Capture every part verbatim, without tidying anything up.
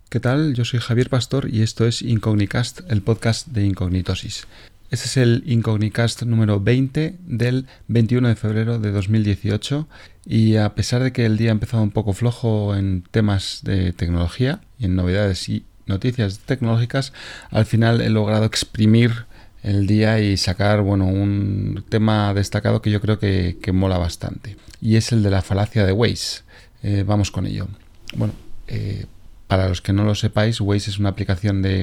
¿Qué tal? Yo soy Javier Pastor y esto es Incognicast, el podcast de Incognitosis. Este es el Incognicast número veinte del veintiuno de febrero de dos mil dieciocho y a pesar de que el día ha empezado un poco flojo en temas de tecnología y en novedades y noticias tecnológicas, al final he logrado exprimir el día y sacar bueno, un tema destacado que yo creo que, que mola bastante, y es el de la falacia de Waze. Eh, vamos con ello. Bueno, eh, para los que no lo sepáis, Waze es una aplicación de,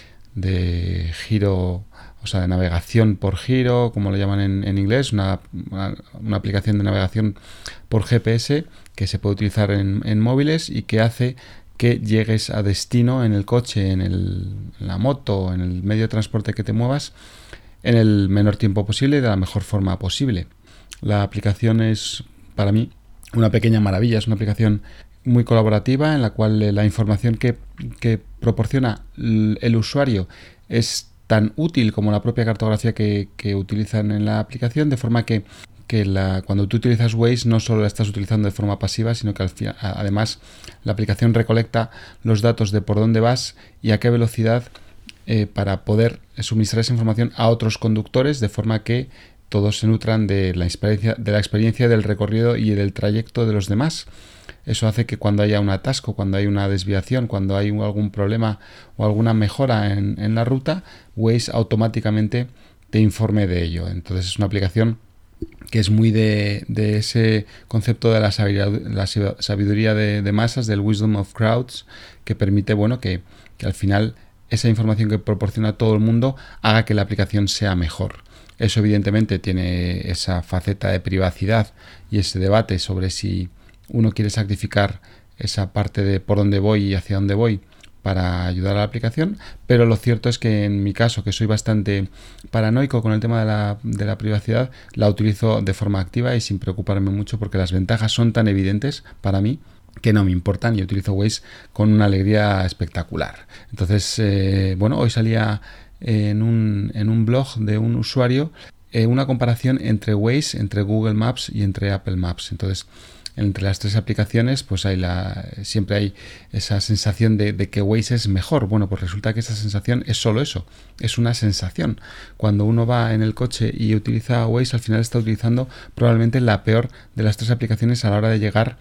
de giro, o sea, de navegación por giro, como lo llaman en, en inglés, una, una, una aplicación de navegación por G P S que se puede utilizar en, en móviles y que hace que llegues a destino en el coche, en, el, en la moto, en el medio de transporte que te muevas, en el menor tiempo posible y de la mejor forma posible. La aplicación es, para mí, una pequeña maravilla. Es una aplicación muy colaborativa en la cual la información que, que proporciona el usuario es tan útil como la propia cartografía que, que utilizan en la aplicación, de forma que, que la, cuando tú utilizas Waze no solo la estás utilizando de forma pasiva, sino que al final, además la aplicación recolecta los datos de por dónde vas y a qué velocidad eh, para poder suministrar esa información a otros conductores, de forma que todos se nutran de la experiencia, de la experiencia del recorrido y del trayecto de los demás. Eso hace que cuando haya un atasco, cuando hay una desviación, cuando hay algún problema o alguna mejora en, en la ruta, Waze automáticamente te informe de ello. Entonces es una aplicación que es muy de, de ese concepto de la sabiduría, la sabiduría de, de masas, del wisdom of crowds, que permite bueno que, que al final esa información que proporciona todo el mundo haga que la aplicación sea mejor. Eso evidentemente tiene esa faceta de privacidad y ese debate sobre si uno quiere sacrificar esa parte de por dónde voy y hacia dónde voy para ayudar a la aplicación, pero lo cierto es que en mi caso, que soy bastante paranoico con el tema de la, de la privacidad, la utilizo de forma activa y sin preocuparme mucho, porque las ventajas son tan evidentes para mí que no me importan, y utilizo Waze con una alegría espectacular. Entonces, eh, bueno, hoy salía en un, en un blog de un usuario eh, una comparación entre Waze, entre Google Maps y entre Apple Maps. Entonces, entre las tres aplicaciones, pues hay la, siempre hay esa sensación de, de que Waze es mejor. Bueno, pues resulta que esa sensación es solo eso, es una sensación. Cuando uno va en el coche y utiliza Waze, al final está utilizando probablemente la peor de las tres aplicaciones a la hora de llegar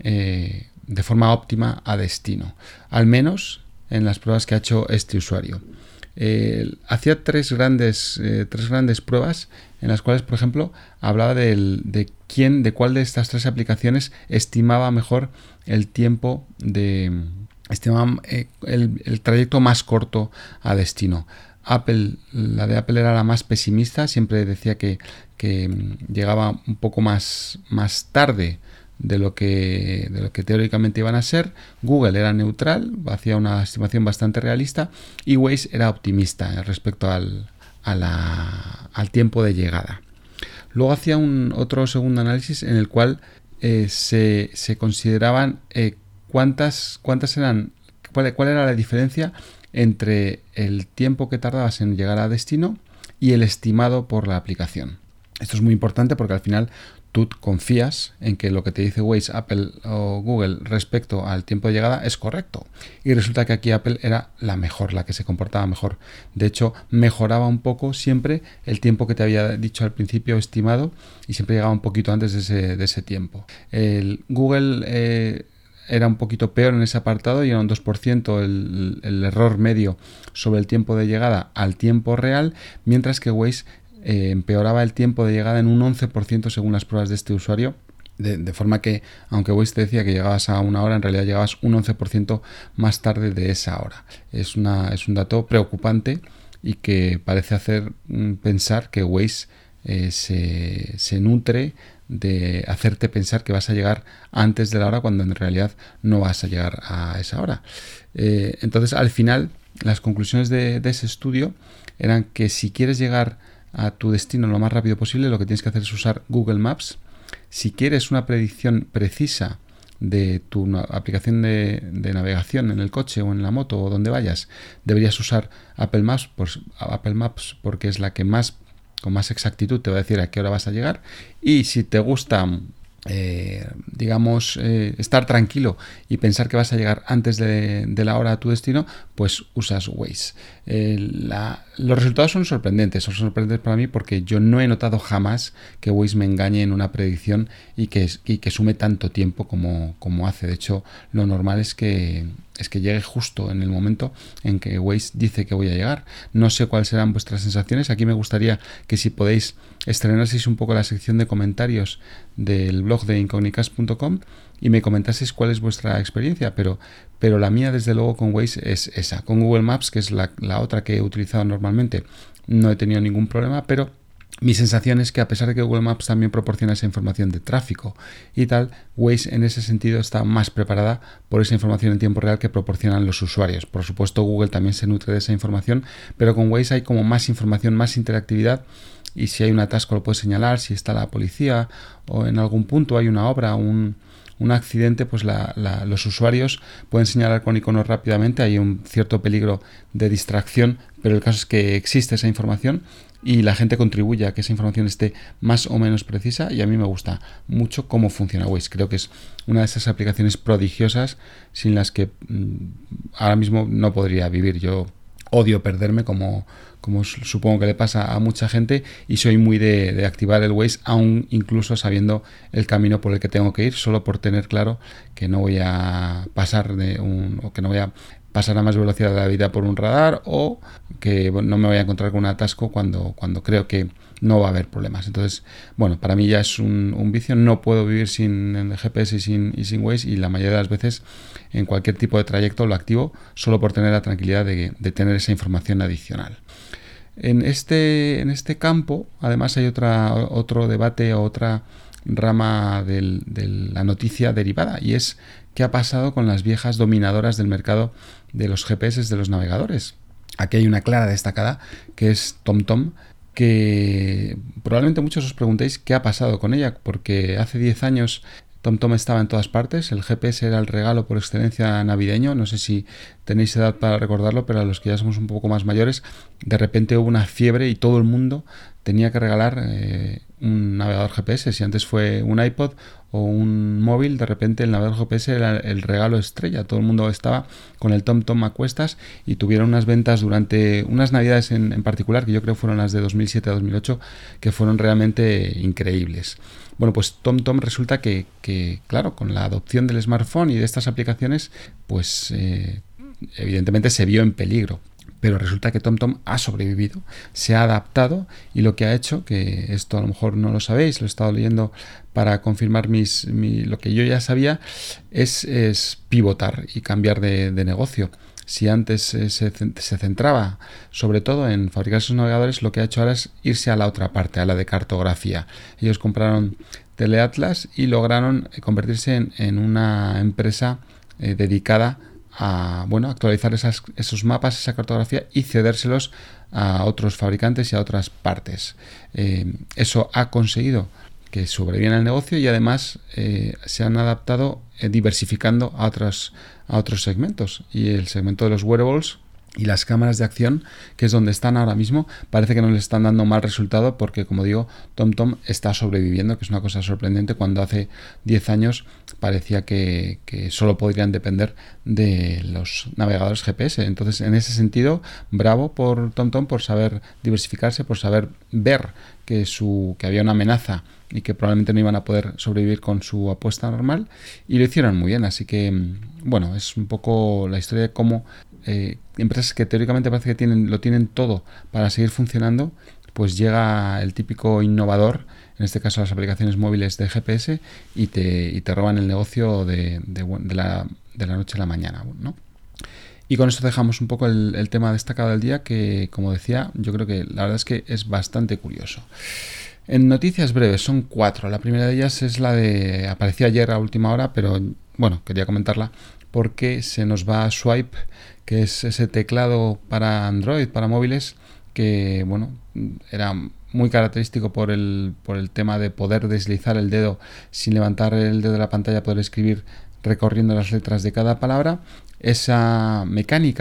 eh, de forma óptima a destino. Al menos en las pruebas que ha hecho este usuario. Eh, hacía tres grandes, eh, tres grandes pruebas en las cuales, por ejemplo, hablaba del, de quién, de cuál de estas tres aplicaciones estimaba mejor el tiempo de, estimaba eh, el, el trayecto más corto a destino. Apple, la de Apple era la más pesimista, siempre decía que, que llegaba un poco más, más tarde de lo que de lo que teóricamente iban a ser. Google era neutral, hacía una estimación bastante realista, y Waze era optimista respecto al, a la, al tiempo de llegada. Luego hacía un otro segundo análisis en el cual eh, se, se consideraban eh, cuántas cuántas eran cuál, cuál era la diferencia entre el tiempo que tardabas en llegar a destino y el estimado por la aplicación. Esto es muy importante porque al final tú confías en que lo que te dice Waze, Apple o Google respecto al tiempo de llegada es correcto. Y resulta que aquí Apple era la mejor, la que se comportaba mejor. De hecho, mejoraba un poco siempre el tiempo que te había dicho al principio estimado, y siempre llegaba un poquito antes de ese, de ese tiempo. El Google eh, era un poquito peor en ese apartado y era un dos por ciento el, el error medio sobre el tiempo de llegada al tiempo real, mientras que Waze Eh, empeoraba el tiempo de llegada en un once por ciento según las pruebas de este usuario, de, de forma que, aunque Waze te decía que llegabas a una hora, en realidad llegabas un once por ciento más tarde de esa hora. Es, una, es un dato preocupante y que parece hacer mm, pensar que Waze eh, se, se nutre de hacerte pensar que vas a llegar antes de la hora, cuando en realidad no vas a llegar a esa hora. Eh, entonces, al final, las conclusiones de, de ese estudio eran que si quieres llegar a tu destino lo más rápido posible, lo que tienes que hacer es usar Google Maps. Si quieres una predicción precisa de tu aplicación de, de navegación en el coche o en la moto o donde vayas, deberías usar Apple Maps, pues, Apple Maps porque es la que más, con más exactitud te va a decir a qué hora vas a llegar. Y si te gusta eh, digamos, eh, estar tranquilo y pensar que vas a llegar antes de, de la hora a tu destino, pues usas Waze. Eh, la, los resultados son sorprendentes, son sorprendentes para mí porque yo no he notado jamás que Waze me engañe en una predicción y que, y que sume tanto tiempo como, como hace. De hecho, lo normal es que, es que llegue justo en el momento en que Waze dice que voy a llegar. No sé cuáles serán vuestras sensaciones. Aquí me gustaría que, si podéis, estrenaseis un poco la sección de comentarios del blog de incognicast punto com y me comentaseis cuál es vuestra experiencia, pero, pero la mía desde luego con Waze es esa. Con Google Maps, que es la, la otra que he utilizado normalmente, no he tenido ningún problema, pero mi sensación es que, a pesar de que Google Maps también proporciona esa información de tráfico y tal, Waze en ese sentido está más preparada por esa información en tiempo real que proporcionan los usuarios. Por supuesto, Google también se nutre de esa información, pero con Waze hay como más información, más interactividad, y si hay un atasco lo puedes señalar, si está la policía o en algún punto hay una obra, un, un accidente, pues la, la, los usuarios pueden señalar con iconos rápidamente. Hay un cierto peligro de distracción, pero el caso es que existe esa información y la gente contribuye a que esa información esté más o menos precisa, y a mí me gusta mucho cómo funciona Waze. Creo que es una de esas aplicaciones prodigiosas sin las que mmm, ahora mismo no podría vivir. Yo odio perderme, como, como supongo que le pasa a mucha gente, y soy muy de, de activar el Waze, aún incluso sabiendo el camino por el que tengo que ir, solo por tener claro que no voy a pasar de un, o que no voy a pasar a más velocidad de la vida por un radar, o que no me voy a encontrar con un atasco cuando, cuando creo que no va a haber problemas. Entonces, bueno, para mí ya es un, un vicio. No puedo vivir sin el G P S y sin, y sin Waze, y la mayoría de las veces en cualquier tipo de trayecto lo activo solo por tener la tranquilidad de, de tener esa información adicional. En este, en este campo, además, hay otra, otro debate o otra rama del, de la noticia derivada, y es qué ha pasado con las viejas dominadoras del mercado de los G P S de los navegadores. Aquí hay una clara destacada, que es TomTom, que probablemente muchos os preguntéis qué ha pasado con ella, porque hace diez años TomTom estaba en todas partes. El G P S era el regalo por excelencia navideño. No sé si tenéis edad para recordarlo, pero a los que ya somos un poco más mayores, de repente hubo una fiebre y todo el mundo tenía que regalar eh, un navegador G P S. Si antes fue un iPod o un móvil, de repente el navegador G P S era el regalo estrella. Todo el mundo estaba con el TomTom a cuestas, y tuvieron unas ventas durante unas navidades en, en particular, que yo creo fueron las de dos mil siete a dos mil ocho, que fueron realmente increíbles. Bueno, pues TomTom resulta que, que, claro, con la adopción del smartphone y de estas aplicaciones, pues eh, evidentemente se vio en peligro. Pero resulta que TomTom ha sobrevivido, se ha adaptado, y lo que ha hecho, que esto a lo mejor no lo sabéis, lo he estado leyendo para confirmar mis, mi, lo que yo ya sabía, es, es pivotar y cambiar de, de negocio. Si antes eh, se, se centraba sobre todo en fabricar esos navegadores, lo que ha hecho ahora es irse a la otra parte, a la de cartografía. Ellos compraron Teleatlas y lograron convertirse en, en una empresa eh, dedicada a bueno, actualizar esas, esos mapas, esa cartografía, y cedérselos a otros fabricantes y a otras partes. Eh, eso ha conseguido que sobreviva el negocio, y además eh, se han adaptado eh, diversificando a otros, a otros segmentos. Y el segmento de los wearables y las cámaras de acción, que es donde están ahora mismo, parece que no les están dando mal resultado, porque, como digo, TomTom está sobreviviendo, que es una cosa sorprendente, cuando hace diez años parecía que, que solo podrían depender de los navegadores G P S. Entonces, en ese sentido, bravo por TomTom por saber diversificarse, por saber ver que, su, que había una amenaza y que probablemente no iban a poder sobrevivir con su apuesta normal, y lo hicieron muy bien. Así que, bueno, es un poco la historia de cómo eh, empresas que teóricamente parece que tienen, lo tienen todo para seguir funcionando, pues llega el típico innovador, en este caso las aplicaciones móviles de G P S, y te, y te roban el negocio de, de, de, la, de la noche a la mañana, ¿no? Y con esto dejamos un poco el, el tema destacado del día, que, como decía, yo creo que la verdad es que es bastante curioso. En noticias breves son cuatro. La primera de ellas es la de... apareció ayer a última hora, pero bueno, quería comentarla porque se nos va Swipe, que es ese teclado para Android, para móviles, que bueno, era muy característico por el, por el tema de poder deslizar el dedo sin levantar el dedo de la pantalla, poder escribir recorriendo las letras de cada palabra. Esa mecánica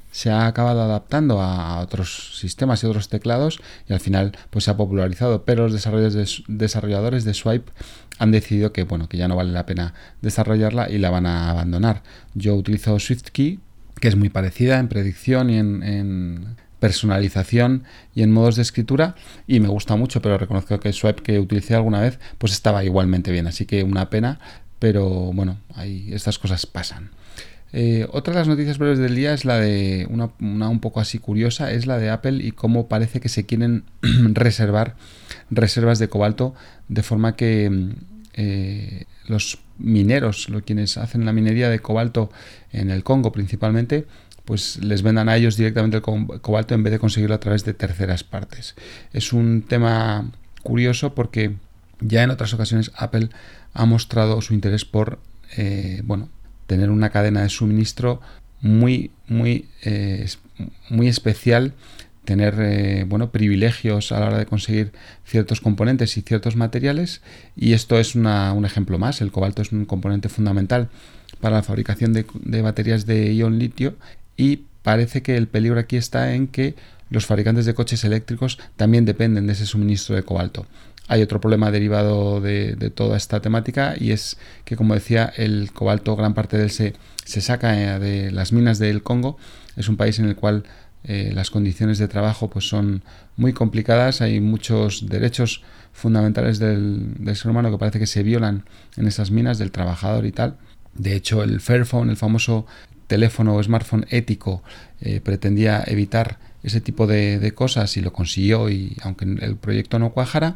se ha acabado adaptando a otros sistemas y otros teclados y al final pues se ha popularizado, pero los desarrolladores de, desarrolladores de Swype han decidido que bueno que ya no vale la pena desarrollarla y la van a abandonar. Yo utilizo SwiftKey, que es muy parecida en predicción y en, en personalización y en modos de escritura, y me gusta mucho, pero reconozco que Swype, que utilicé alguna vez, pues estaba igualmente bien, así que una pena, pero bueno, ahí estas cosas pasan. Eh, otra de las noticias breves del día es la de una, una un poco así curiosa, es la de Apple y cómo parece que se quieren reservar reservas de cobalto, de forma que eh, los mineros, los quienes hacen la minería de cobalto en el Congo principalmente, pues les vendan a ellos directamente el cobalto en vez de conseguirlo a través de terceras partes. Es un tema curioso porque ya en otras ocasiones Apple ha mostrado su interés por eh, bueno tener una cadena de suministro muy, muy, eh, muy especial, tener eh, bueno, privilegios a la hora de conseguir ciertos componentes y ciertos materiales, y esto es una, un ejemplo más. El cobalto es un componente fundamental para la fabricación de, de baterías de ion litio, y parece que el peligro aquí está en que los fabricantes de coches eléctricos también dependen de ese suministro de cobalto. Hay otro problema derivado de, de toda esta temática, y es que, como decía, el cobalto, gran parte de él se, se saca de las minas del Congo. Es un país en el cual eh, las condiciones de trabajo pues, son muy complicadas. Hay muchos derechos fundamentales del, del ser humano que parece que se violan en esas minas, del trabajador y tal. De hecho, el Fairphone, el famoso teléfono o smartphone ético, eh, pretendía evitar ese tipo de, de cosas y lo consiguió, y aunque el proyecto no cuajara.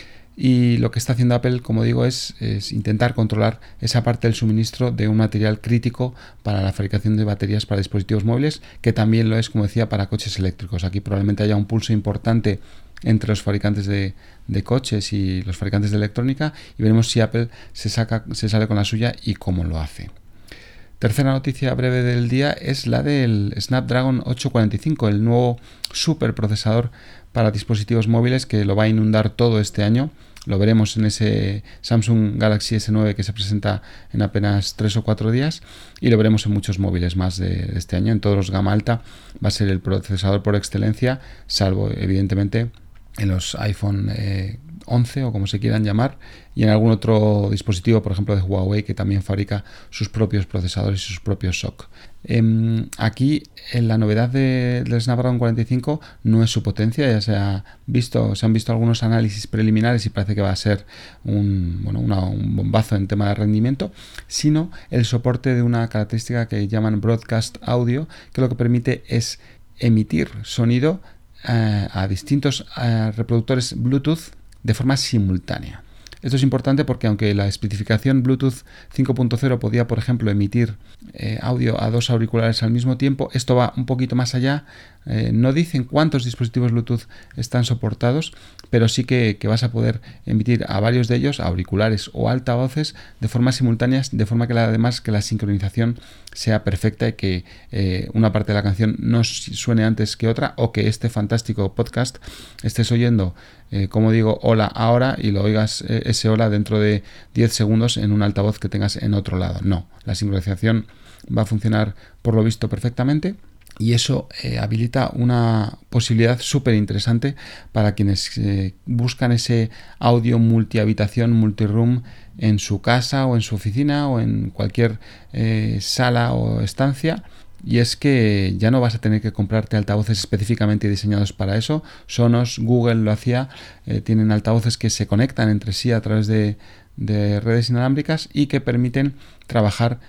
Y lo que está haciendo Apple, como digo, es, es intentar controlar esa parte del suministro de un material crítico para la fabricación de baterías para dispositivos móviles, que también lo es, como decía, para coches eléctricos. Aquí probablemente haya un pulso importante entre los fabricantes de, de coches y los fabricantes de electrónica, y veremos si Apple se, saca, se sale con la suya y cómo lo hace. Tercera noticia breve del día es la del Snapdragon ocho cuarenta y cinco, el nuevo superprocesador para dispositivos móviles que lo va a inundar todo este año. Lo veremos en ese Samsung Galaxy ese nueve que se presenta en apenas tres o cuatro días, y lo veremos en muchos móviles más de, de este año. En todos los gama alta va a ser el procesador por excelencia, salvo evidentemente en los iPhone eh, once o como se quieran llamar, y en algún otro dispositivo, por ejemplo de Huawei, que también fabrica sus propios procesadores y sus propios S O C. Eh, aquí en la novedad de, del Snapdragon cuarenta y cinco no es su potencia. Ya se ha visto, se han visto algunos análisis preliminares y parece que va a ser un, bueno, una, un bombazo en tema de rendimiento, sino el soporte de una característica que llaman Broadcast Audio, que lo que permite es emitir sonido eh, a distintos eh, reproductores Bluetooth de forma simultánea. Esto es importante porque, aunque la especificación Bluetooth cinco punto cero podía, por ejemplo, emitir eh, audio a dos auriculares al mismo tiempo, esto va un poquito más allá. Eh, no dicen cuántos dispositivos Bluetooth están soportados, pero sí que, que vas a poder emitir a varios de ellos, a auriculares o altavoces, de forma simultánea, de forma que la, además que la sincronización sea perfecta y que eh, una parte de la canción no suene antes que otra, o que este fantástico podcast estés oyendo, eh, como digo, hola ahora, y lo oigas eh, ese hola dentro de diez segundos en un altavoz que tengas en otro lado. No, la sincronización va a funcionar por lo visto perfectamente, y eso eh, habilita una posibilidad súper interesante para quienes eh, buscan ese audio multihabitación, multiroom en su casa o en su oficina o en cualquier eh, sala o estancia. Y es que ya no vas a tener que comprarte altavoces específicamente diseñados para eso. Sonos, Google lo hacía, eh, tienen altavoces que se conectan entre sí a través de, de redes inalámbricas y que permiten trabajar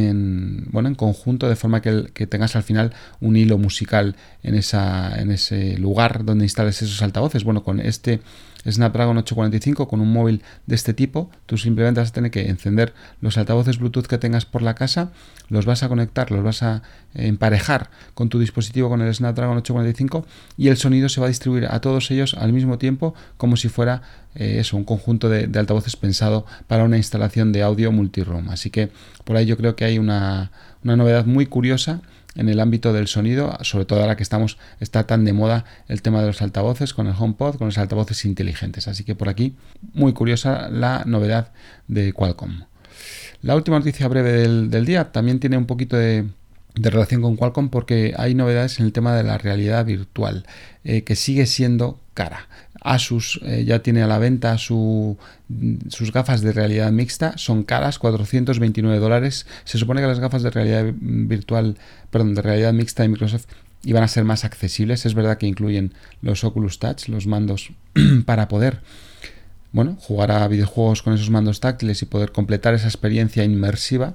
en, bueno, en conjunto, de forma que, el, que tengas al final un hilo musical en, esa, en ese lugar donde instales esos altavoces. Bueno, con este Snapdragon ocho cuarenta y cinco, con un móvil de este tipo, tú simplemente vas a tener que encender los altavoces Bluetooth que tengas por la casa, los vas a conectar, los vas a emparejar con tu dispositivo con el Snapdragon ocho cuarenta y cinco, y el sonido se va a distribuir a todos ellos al mismo tiempo, como si fuera eh, eso, un conjunto de, de altavoces pensado para una instalación de audio multiroom. Así que por ahí yo creo que hay una, una novedad muy curiosa en el ámbito del sonido, sobre todo ahora que estamos está tan de moda el tema de los altavoces con el HomePod, con los altavoces inteligentes. Así que por aquí, muy curiosa la novedad de Qualcomm. La última noticia breve del, del día también tiene un poquito de, de relación con Qualcomm, porque hay novedades en el tema de la realidad virtual, eh, que sigue siendo cara. Asus eh, ya tiene a la venta su, sus gafas de realidad mixta, son caras, cuatrocientos veintinueve dólares. Se supone que las gafas de realidad virtual, perdón, de realidad mixta de Microsoft iban a ser más accesibles. Es verdad que incluyen los Oculus Touch, los mandos para poder, bueno, jugar a videojuegos con esos mandos táctiles y poder completar esa experiencia inmersiva,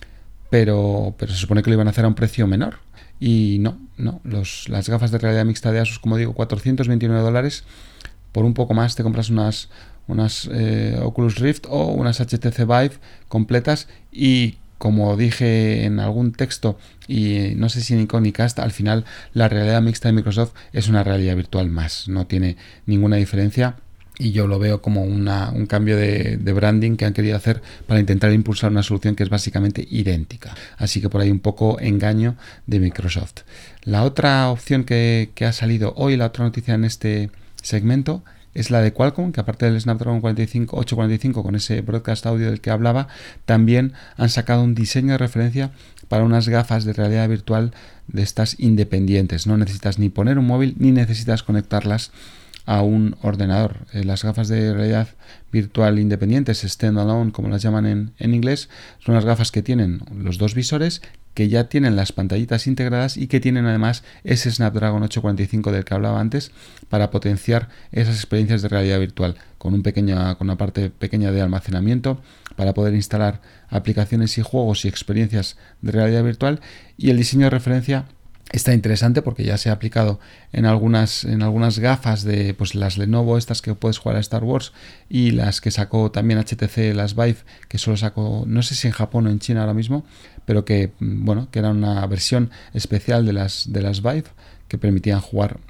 pero, pero se supone que lo iban a hacer a un precio menor. Y no, no, los, las gafas de realidad mixta de Asus, como digo, cuatrocientos veintinueve dólares. Por un poco más te compras unas, unas eh, Oculus Rift o unas H T C Vive completas, y como dije en algún texto, y no sé si en Incognicast, al final la realidad mixta de Microsoft es una realidad virtual más, no tiene ninguna diferencia. Y yo lo veo como una, un cambio de, de branding que han querido hacer para intentar impulsar una solución que es básicamente idéntica. Así que por ahí un poco engaño de Microsoft. La otra opción que, que ha salido hoy, la otra noticia en este segmento, es la de Qualcomm, que aparte del Snapdragon cuarenta y cinco, ochocientos cuarenta y cinco con ese broadcast audio del que hablaba, también han sacado un diseño de referencia para unas gafas de realidad virtual de estas independientes. No necesitas ni poner un móvil ni necesitas conectarlas a un ordenador. Eh, las gafas de realidad virtual independientes, standalone como las llaman en, en inglés, son unas gafas que tienen los dos visores, que ya tienen las pantallitas integradas y que tienen además ese Snapdragon ochocientos cuarenta y cinco del que hablaba antes para potenciar esas experiencias de realidad virtual, con, un pequeño, con una parte pequeña de almacenamiento para poder instalar aplicaciones y juegos y experiencias de realidad virtual. Y el diseño de referencia está interesante porque ya se ha aplicado en algunas, en algunas gafas de pues las Lenovo, estas que puedes jugar a Star Wars, y las que sacó también H T C, las Vive, que solo sacó, no sé si en Japón o en China ahora mismo, pero que bueno, que era una versión especial de las, de las Vive, que permitían jugar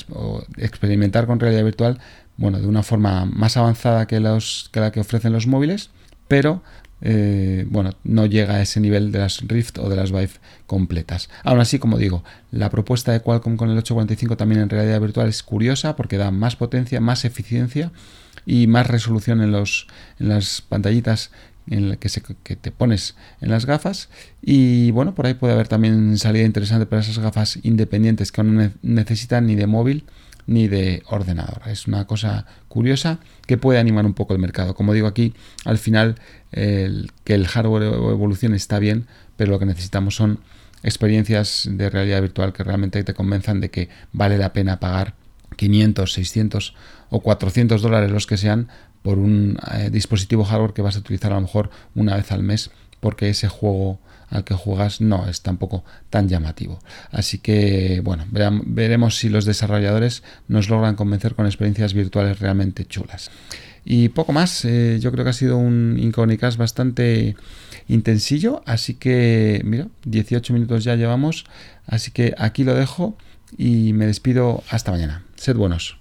o experimentar con realidad virtual, bueno, de una forma más avanzada que, los, que la que ofrecen los móviles, pero Eh, bueno, no llega a ese nivel de las Rift o de las Vive completas. Aún así, como digo, la propuesta de Qualcomm con el ochocientos cuarenta y cinco también en realidad virtual es curiosa porque da más potencia, más eficiencia y más resolución en, los, en las pantallitas en la que, se, que te pones en las gafas. Y bueno, por ahí puede haber también salida interesante para esas gafas independientes que no necesitan ni de móvil ni de ordenador. Es una cosa curiosa que puede animar un poco el mercado. Como digo aquí, al final el, que el hardware evolucione está bien, pero lo que necesitamos son experiencias de realidad virtual que realmente te convenzan de que vale la pena pagar quinientos, seiscientos o cuatrocientos dólares, los que sean, por un eh, dispositivo hardware que vas a utilizar a lo mejor una vez al mes, porque ese juego al que juegas no es tampoco tan llamativo. Así que, bueno, veremos si los desarrolladores nos logran convencer con experiencias virtuales realmente chulas. Y poco más, eh, yo creo que ha sido un Incognicast bastante intensillo, así que, mira, dieciocho minutos ya llevamos, así que aquí lo dejo y me despido hasta mañana. Sed buenos.